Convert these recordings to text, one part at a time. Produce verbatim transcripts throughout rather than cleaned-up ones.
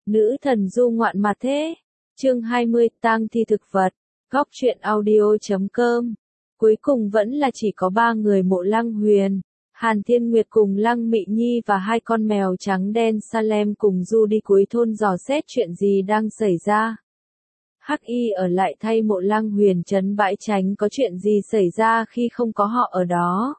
Nữ thần du ngoạn mà thế. Chương hai mươi, tang thi thực vật. Góc truyện audio chấm com. Cuối cùng vẫn là chỉ có ba người Mộ Lăng Huyền, Hàn Thiên Nguyệt cùng Lăng Mị Nhi và hai con mèo trắng đen Salem cùng du đi cuối thôn dò xét chuyện gì đang xảy ra. Hắc Y ở lại thay Mộ Lăng Huyền trấn bãi tránh có chuyện gì xảy ra khi không có họ ở đó.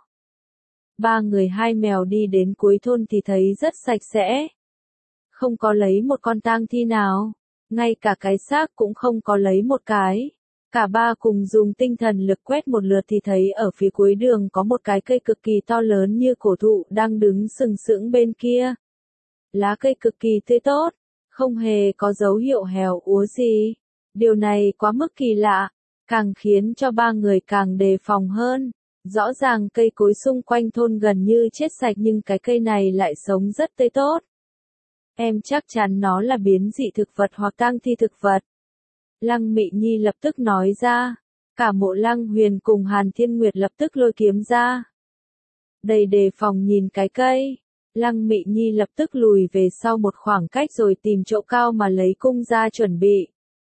Ba người hai mèo đi đến cuối thôn thì thấy rất sạch sẽ. Không có lấy một con tang thi nào, ngay cả cái xác cũng không có lấy một cái. Cả ba cùng dùng tinh thần lực quét một lượt thì thấy ở phía cuối đường có một cái cây cực kỳ to lớn như cổ thụ đang đứng sừng sững bên kia. Lá cây cực kỳ tươi tốt, không hề có dấu hiệu héo úa gì. Điều này quá mức kỳ lạ, càng khiến cho ba người càng đề phòng hơn. Rõ ràng cây cối xung quanh thôn gần như chết sạch nhưng cái cây này lại sống rất tươi tốt. Em chắc chắn nó là biến dị thực vật hoặc tang thi thực vật. Lăng Mị Nhi lập tức nói ra. Cả Mộ Lăng Huyền cùng Hàn Thiên Nguyệt lập tức lôi kiếm ra. Đầy đề phòng nhìn cái cây. Lăng Mị Nhi lập tức lùi về sau một khoảng cách rồi tìm chỗ cao mà lấy cung ra chuẩn bị.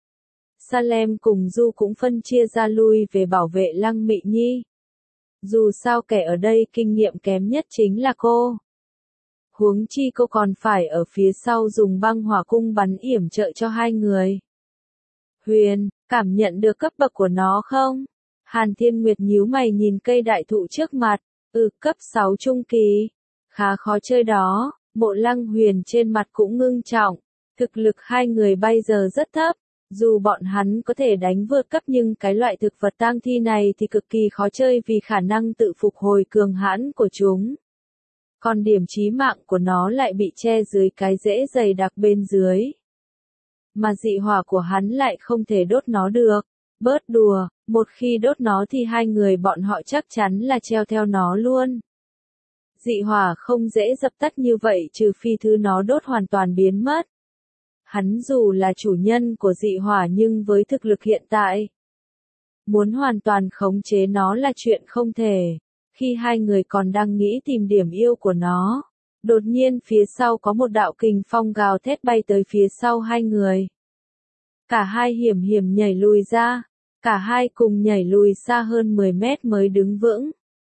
Salem cùng Du cũng phân chia ra lui về bảo vệ Lăng Mị Nhi. Dù sao kẻ ở đây kinh nghiệm kém nhất chính là cô. Huống chi cô còn phải ở phía sau dùng băng hỏa cung bắn yểm trợ cho hai người. Huyền, cảm nhận được cấp bậc của nó không? Hàn Thiên Nguyệt nhíu mày nhìn cây đại thụ trước mặt. Ừ, cấp sáu trung kỳ. Khá khó chơi đó. Mộ Lăng Huyền trên mặt cũng ngưng trọng. Thực lực hai người bây giờ rất thấp. Dù bọn hắn có thể đánh vượt cấp nhưng cái loại thực vật tang thi này thì cực kỳ khó chơi vì khả năng tự phục hồi cường hãn của chúng. Còn điểm chí mạng của nó lại bị che dưới cái rễ dày đặc bên dưới. Mà dị hỏa của hắn lại không thể đốt nó được. Bớt đùa, một khi đốt nó thì hai người bọn họ chắc chắn là treo theo nó luôn. Dị hỏa không dễ dập tắt như vậy trừ phi thứ nó đốt hoàn toàn biến mất. Hắn dù là chủ nhân của dị hỏa nhưng với thực lực hiện tại, muốn hoàn toàn khống chế nó là chuyện không thể. Khi hai người còn đang nghĩ tìm điểm yêu của nó, đột nhiên phía sau có một đạo kình phong gào thét bay tới phía sau hai người. Cả hai hiểm hiểm nhảy lùi ra, cả hai cùng nhảy lùi xa hơn mười mét mới đứng vững.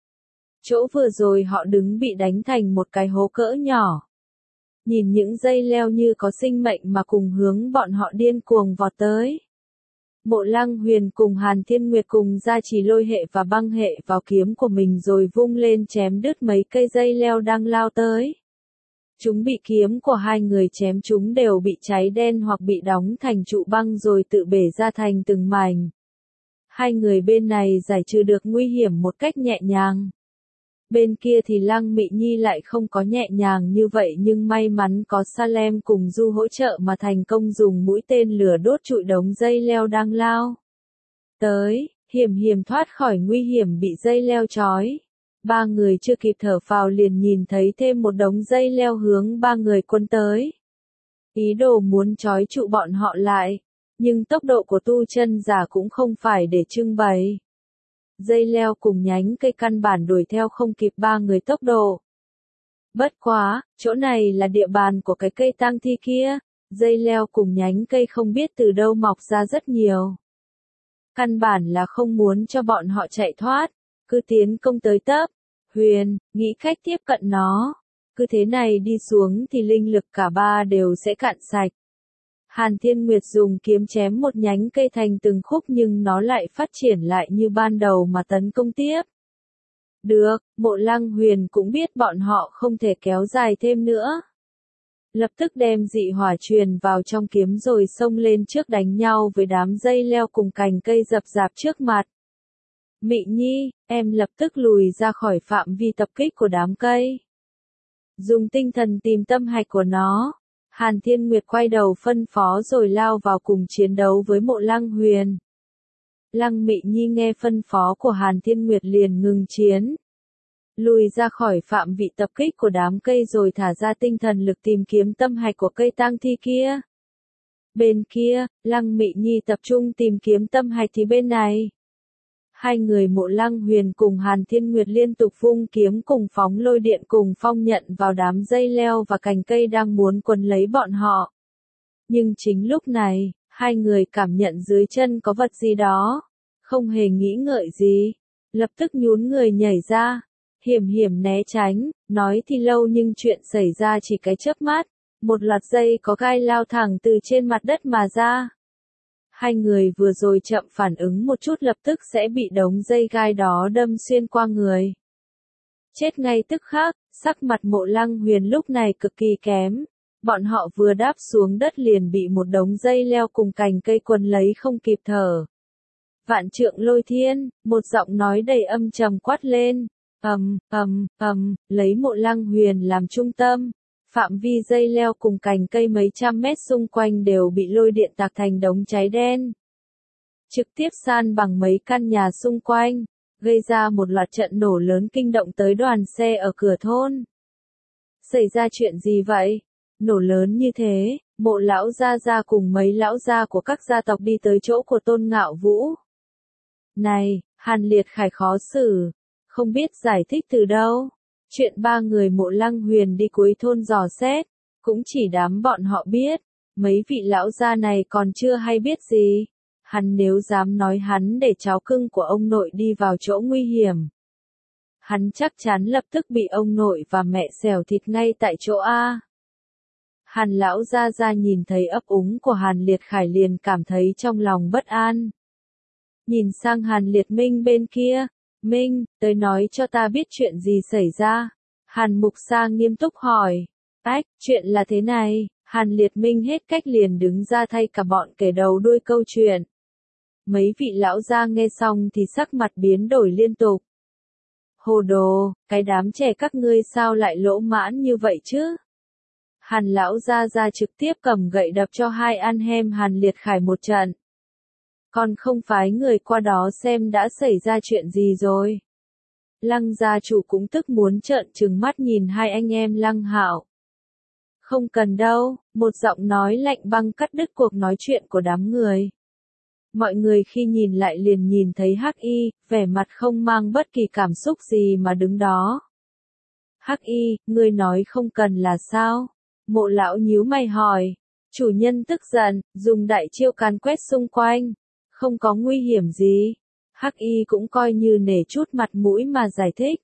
Chỗ vừa rồi họ đứng bị đánh thành một cái hố cỡ nhỏ. Nhìn những dây leo như có sinh mệnh mà cùng hướng bọn họ điên cuồng vọt tới. Mộ Lăng Huyền cùng Hàn Thiên Nguyệt cùng ra chỉ lôi hệ và băng hệ vào kiếm của mình rồi vung lên chém đứt mấy cây dây leo đang lao tới. Chúng bị kiếm của hai người chém chúng đều bị cháy đen hoặc bị đóng thành trụ băng rồi tự bể ra thành từng mảnh. Hai người bên này giải trừ được nguy hiểm một cách nhẹ nhàng. Bên kia thì Lăng Mị Nhi lại không có nhẹ nhàng như vậy nhưng may mắn có Salem cùng Du hỗ trợ mà thành công dùng mũi tên lửa đốt trụi đống dây leo đang lao tới, hiểm hiểm thoát khỏi nguy hiểm bị dây leo trói. Ba người chưa kịp thở phào liền nhìn thấy thêm một đống dây leo hướng ba người quân tới. Ý đồ muốn trói trụ bọn họ lại, nhưng tốc độ của tu chân giả cũng không phải để trưng bày. Dây leo cùng nhánh cây căn bản đuổi theo không kịp ba người tốc độ. Bất quá, chỗ này là địa bàn của cái cây tang thi kia, dây leo cùng nhánh cây không biết từ đâu mọc ra rất nhiều. Căn bản là không muốn cho bọn họ chạy thoát, cứ tiến công tới tấp. Huyền, nghĩ cách tiếp cận nó. Cứ thế này đi xuống thì linh lực cả ba đều sẽ cạn sạch. Hàn Thiên Nguyệt dùng kiếm chém một nhánh cây thành từng khúc nhưng nó lại phát triển lại như ban đầu mà tấn công tiếp. Được, Mộ Lăng Huyền cũng biết bọn họ không thể kéo dài thêm nữa. Lập tức đem dị hỏa truyền vào trong kiếm rồi xông lên trước đánh nhau với đám dây leo cùng cành cây rậm rạp trước mặt. Mị Nhi, em lập tức lùi ra khỏi phạm vi tập kích của đám cây. Dùng tinh thần tìm tâm hạch của nó. Hàn Thiên Nguyệt quay đầu phân phó rồi lao vào cùng chiến đấu với Mộ Lăng Huyền. Lăng Mị Nhi nghe phân phó của Hàn Thiên Nguyệt liền ngừng chiến. Lùi ra khỏi phạm vị tập kích của đám cây rồi thả ra tinh thần lực tìm kiếm tâm hạch của cây tang thi kia. Bên kia, Lăng Mị Nhi tập trung tìm kiếm tâm hạch thì bên này. Hai người Mộ Lăng Huyền cùng Hàn Thiên Nguyệt liên tục vung kiếm cùng phóng lôi điện cùng phong nhận vào đám dây leo và cành cây đang muốn quấn lấy bọn họ. Nhưng chính lúc này, hai người cảm nhận dưới chân có vật gì đó, không hề nghĩ ngợi gì, lập tức nhún người nhảy ra, hiểm hiểm né tránh, nói thì lâu nhưng chuyện xảy ra chỉ cái chớp mắt, một loạt dây có gai lao thẳng từ trên mặt đất mà ra. Hai người vừa rồi chậm phản ứng một chút lập tức sẽ bị đống dây gai đó đâm xuyên qua người. Chết ngay tức khắc, sắc mặt Mộ Lăng Huyền lúc này cực kỳ kém. Bọn họ vừa đáp xuống đất liền bị một đống dây leo cùng cành cây quấn lấy không kịp thở. Vạn trượng lôi thiên, một giọng nói đầy âm trầm quát lên, ầm, ầm, ầm, lấy Mộ Lăng Huyền làm trung tâm. Phạm vi dây leo cùng cành cây mấy trăm mét xung quanh đều bị lôi điện tạc thành đống cháy đen. Trực tiếp san bằng mấy căn nhà xung quanh, gây ra một loạt trận nổ lớn kinh động tới đoàn xe ở cửa thôn. Xảy ra chuyện gì vậy? Nổ lớn như thế, Mộ lão gia gia cùng mấy lão gia của các gia tộc đi tới chỗ của Tôn Ngạo Vũ. Này, Hàn Liệt Khải khó xử, không biết giải thích từ đâu. Chuyện ba người Mộ Lăng Huyền đi cuối thôn dò xét, cũng chỉ đám bọn họ biết, mấy vị lão gia này còn chưa hay biết gì. Hắn nếu dám nói hắn để cháu cưng của ông nội đi vào chỗ nguy hiểm, hắn chắc chắn lập tức bị ông nội và mẹ xẻo thịt ngay tại chỗ A. Hàn lão gia gia nhìn thấy ấp úng của Hàn Liệt Khải liền cảm thấy trong lòng bất an. Nhìn sang Hàn Liệt Minh bên kia, Minh, tới nói cho ta biết chuyện gì xảy ra. Hàn Mục Sa nghiêm túc hỏi. Ách, chuyện là thế này, Hàn Liệt Minh hết cách liền đứng ra thay cả bọn kể đầu đuôi câu chuyện. Mấy vị lão gia nghe xong thì sắc mặt biến đổi liên tục. Hồ đồ, cái đám trẻ các ngươi sao lại lỗ mãn như vậy chứ? Hàn lão gia gia trực tiếp cầm gậy đập cho hai ăn hem Hàn Liệt Khải một trận. Còn không phái người qua đó xem đã xảy ra chuyện gì rồi. Lăng gia chủ cũng tức muốn trợn trừng mắt nhìn hai anh em Lăng Hạo. Không cần đâu, một giọng nói lạnh băng cắt đứt cuộc nói chuyện của đám người. Mọi người khi nhìn lại liền nhìn thấy Hắc Y, vẻ mặt không mang bất kỳ cảm xúc gì mà đứng đó. Hắc Y, ngươi nói không cần là sao? Mộ lão nhíu mày hỏi. Chủ nhân tức giận, dùng đại chiêu càn quét xung quanh. Không có nguy hiểm gì. Hắc Y cũng coi như nể chút mặt mũi mà giải thích.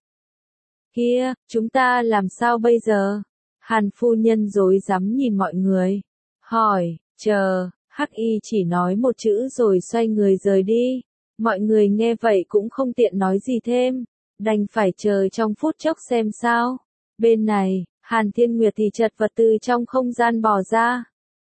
Kia, chúng ta làm sao bây giờ? Hàn phu nhân rối rắm nhìn mọi người. Hỏi, chờ, Hắc Y chỉ nói một chữ rồi xoay người rời đi. Mọi người nghe vậy cũng không tiện nói gì thêm. Đành phải chờ trong phút chốc xem sao. Bên này, Hàn Thiên Nguyệt thì chật vật từ trong không gian bò ra.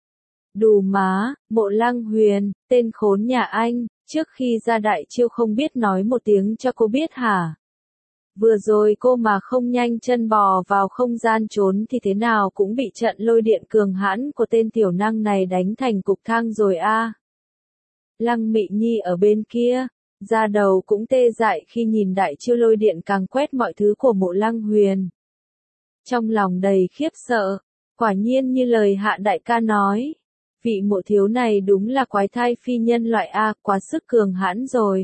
Đù má, Mộ Lăng Huyền, tên khốn nhà anh, trước khi ra đại chiêu không biết nói một tiếng cho cô biết hả? Vừa rồi cô mà không nhanh chân bò vào không gian trốn thì thế nào cũng bị trận lôi điện cường hãn của tên tiểu năng này đánh thành cục thang rồi a. Lăng Mị Nhi ở bên kia, da đầu cũng tê dại khi nhìn đại chiêu lôi điện càng quét mọi thứ của Mộ Lăng Huyền. Trong lòng đầy khiếp sợ, quả nhiên như lời Hạ đại ca nói. Vị Mộ thiếu này đúng là quái thai phi nhân loại A, quá sức cường hãn rồi.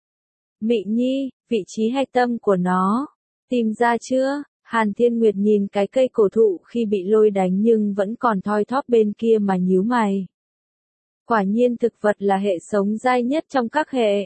Mị Nhi, vị trí hay tâm của nó, tìm ra chưa? Hàn Thiên Nguyệt nhìn cái cây cổ thụ khi bị lôi đánh nhưng vẫn còn thoi thóp bên kia mà nhíu mày. Quả nhiên thực vật là hệ sống dai nhất trong các hệ.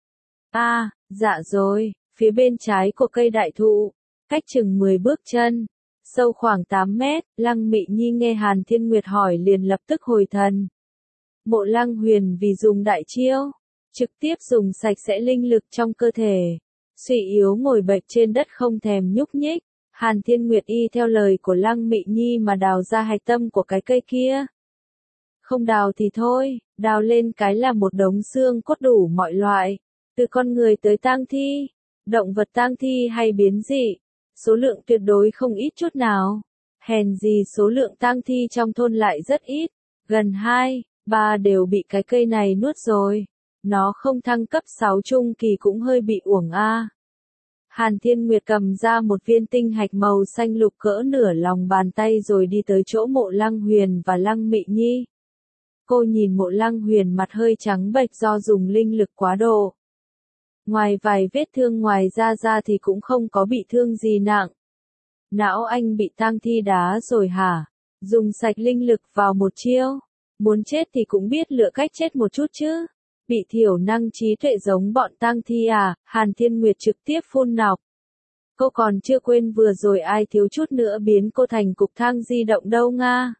À, dạ rồi, phía bên trái của cây đại thụ, cách chừng mười bước chân. Sâu khoảng tám mét, Lăng Mị Nhi nghe Hàn Thiên Nguyệt hỏi liền lập tức hồi thần. Mộ Lăng Huyền vì dùng đại chiêu, trực tiếp dùng sạch sẽ linh lực trong cơ thể. Suy yếu ngồi bệt trên đất không thèm nhúc nhích. Hàn Thiên Nguyệt y theo lời của Lăng Mị Nhi mà đào ra hạch tâm của cái cây kia. Không đào thì thôi, đào lên cái là một đống xương cốt đủ mọi loại. Từ con người tới tang thi, động vật tang thi hay biến dị. Số lượng tuyệt đối không ít chút nào. Hèn gì số lượng tang thi trong thôn lại rất ít. Gần hai, ba đều bị cái cây này nuốt rồi. Nó không thăng cấp sáu trung kỳ cũng hơi bị uổng a. Hàn Thiên Nguyệt cầm ra một viên tinh hạch màu xanh lục cỡ nửa lòng bàn tay rồi đi tới chỗ Mộ Lăng Huyền và Lăng Mị Nhi. Cô nhìn Mộ Lăng Huyền mặt hơi trắng bệch do dùng linh lực quá độ. Ngoài vài vết thương ngoài da ra thì cũng không có bị thương gì nặng. Não anh bị tang thi đá rồi hả? Dùng sạch linh lực vào một chiêu. Muốn chết thì cũng biết lựa cách chết một chút chứ. Bị thiểu năng trí tuệ giống bọn tang thi à, Hàn Thiên Nguyệt trực tiếp phun nọc. Cô còn chưa quên vừa rồi ai thiếu chút nữa biến cô thành cục than di động đâu nga.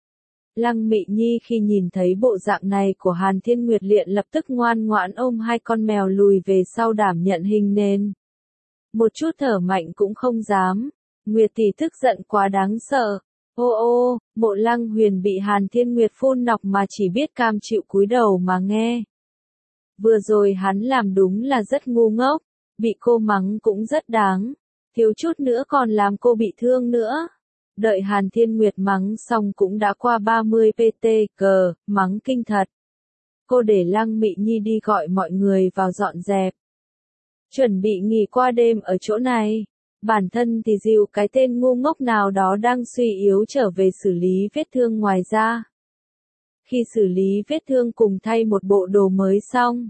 Lăng Mị Nhi khi nhìn thấy bộ dạng này của Hàn Thiên Nguyệt liền lập tức ngoan ngoãn ôm hai con mèo lùi về sau đảm nhận hình nền. Một chút thở mạnh cũng không dám. Nguyệt tỷ tức giận quá đáng sợ. Ô ô, Mộ Lăng Huyền bị Hàn Thiên Nguyệt phun nọc mà chỉ biết cam chịu cúi đầu mà nghe. Vừa rồi hắn làm đúng là rất ngu ngốc, bị cô mắng cũng rất đáng, thiếu chút nữa còn làm cô bị thương nữa. Đợi Hàn Thiên Nguyệt mắng xong cũng đã qua ba mươi pi ti, cờ, mắng kinh thật. Cô để Lăng Mị Nhi đi gọi mọi người vào dọn dẹp. Chuẩn bị nghỉ qua đêm ở chỗ này. Bản thân thì dìu cái tên ngu ngốc nào đó đang suy yếu trở về xử lý vết thương ngoài ra. Khi xử lý vết thương cùng thay một bộ đồ mới xong,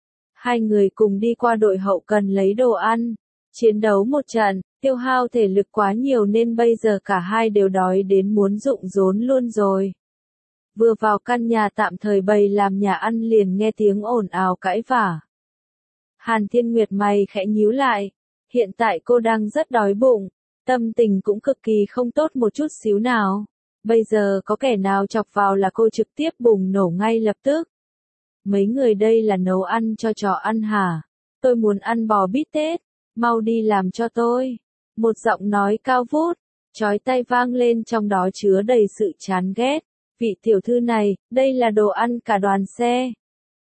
hai người cùng đi qua đội hậu cần lấy đồ ăn. Chiến đấu một trận, tiêu hao thể lực quá nhiều nên bây giờ cả hai đều đói đến muốn rụng rốn luôn rồi. Vừa vào căn nhà tạm thời bày làm nhà ăn liền nghe tiếng ồn ào cãi vả. Hàn Thiên Nguyệt mày khẽ nhíu lại. Hiện tại cô đang rất đói bụng, tâm tình cũng cực kỳ không tốt một chút xíu nào. Bây giờ có kẻ nào chọc vào là cô trực tiếp bùng nổ ngay lập tức. Mấy người đây là nấu ăn cho chó ăn hả? Tôi muốn ăn bò bít tết, mau đi làm cho tôi. Một giọng nói cao vút, chói tai vang lên trong đó chứa đầy sự chán ghét. Vị tiểu thư này, đây là đồ ăn cả đoàn xe.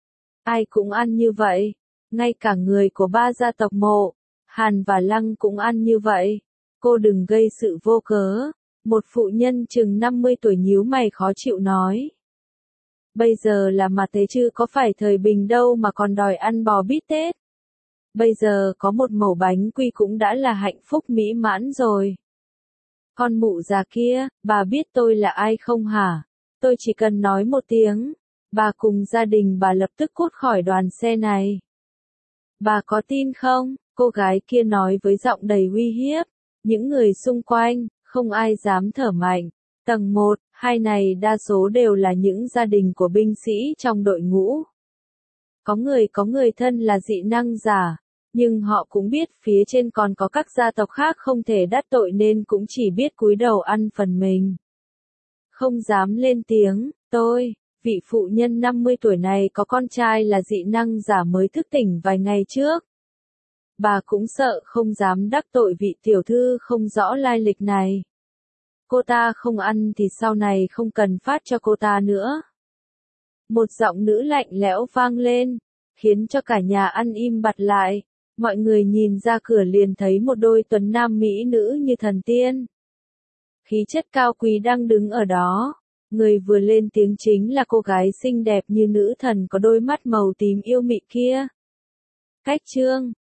Ai cũng ăn như vậy, ngay cả người của ba gia tộc Mộ, Hàn và Lăng cũng ăn như vậy. Cô đừng gây sự vô cớ. Một phụ nhân chừng năm mươi tuổi nhíu mày khó chịu nói. Bây giờ là mà thế chứ có phải thời bình đâu mà còn đòi ăn bò bít tết. Bây giờ có một mẩu bánh quy cũng đã là hạnh phúc mỹ mãn rồi. Con mụ già kia, bà biết tôi là ai không hả? Tôi chỉ cần nói một tiếng, bà cùng gia đình bà lập tức cút khỏi đoàn xe này. Bà có tin không? Cô gái kia nói với giọng đầy uy hiếp. Những người xung quanh, không ai dám thở mạnh. Tầng một, hai này đa số đều là những gia đình của binh sĩ trong đội ngũ. Có người có người thân là dị năng giả, nhưng họ cũng biết phía trên còn có các gia tộc khác không thể đắc tội nên cũng chỉ biết cúi đầu ăn phần mình. Không dám lên tiếng, tôi, vị phụ nhân năm mươi tuổi này có con trai là dị năng giả mới thức tỉnh vài ngày trước. Bà cũng sợ không dám đắc tội vị tiểu thư không rõ lai lịch này. Cô ta không ăn thì sau này không cần phát cho cô ta nữa. Một giọng nữ lạnh lẽo vang lên, khiến cho cả nhà ăn im bặt lại. Mọi người nhìn ra cửa liền thấy một đôi tuấn nam mỹ nữ như thần tiên. Khí chất cao quý đang đứng ở đó. Người vừa lên tiếng chính là cô gái xinh đẹp như nữ thần có đôi mắt màu tím yêu mị kia. Cách chương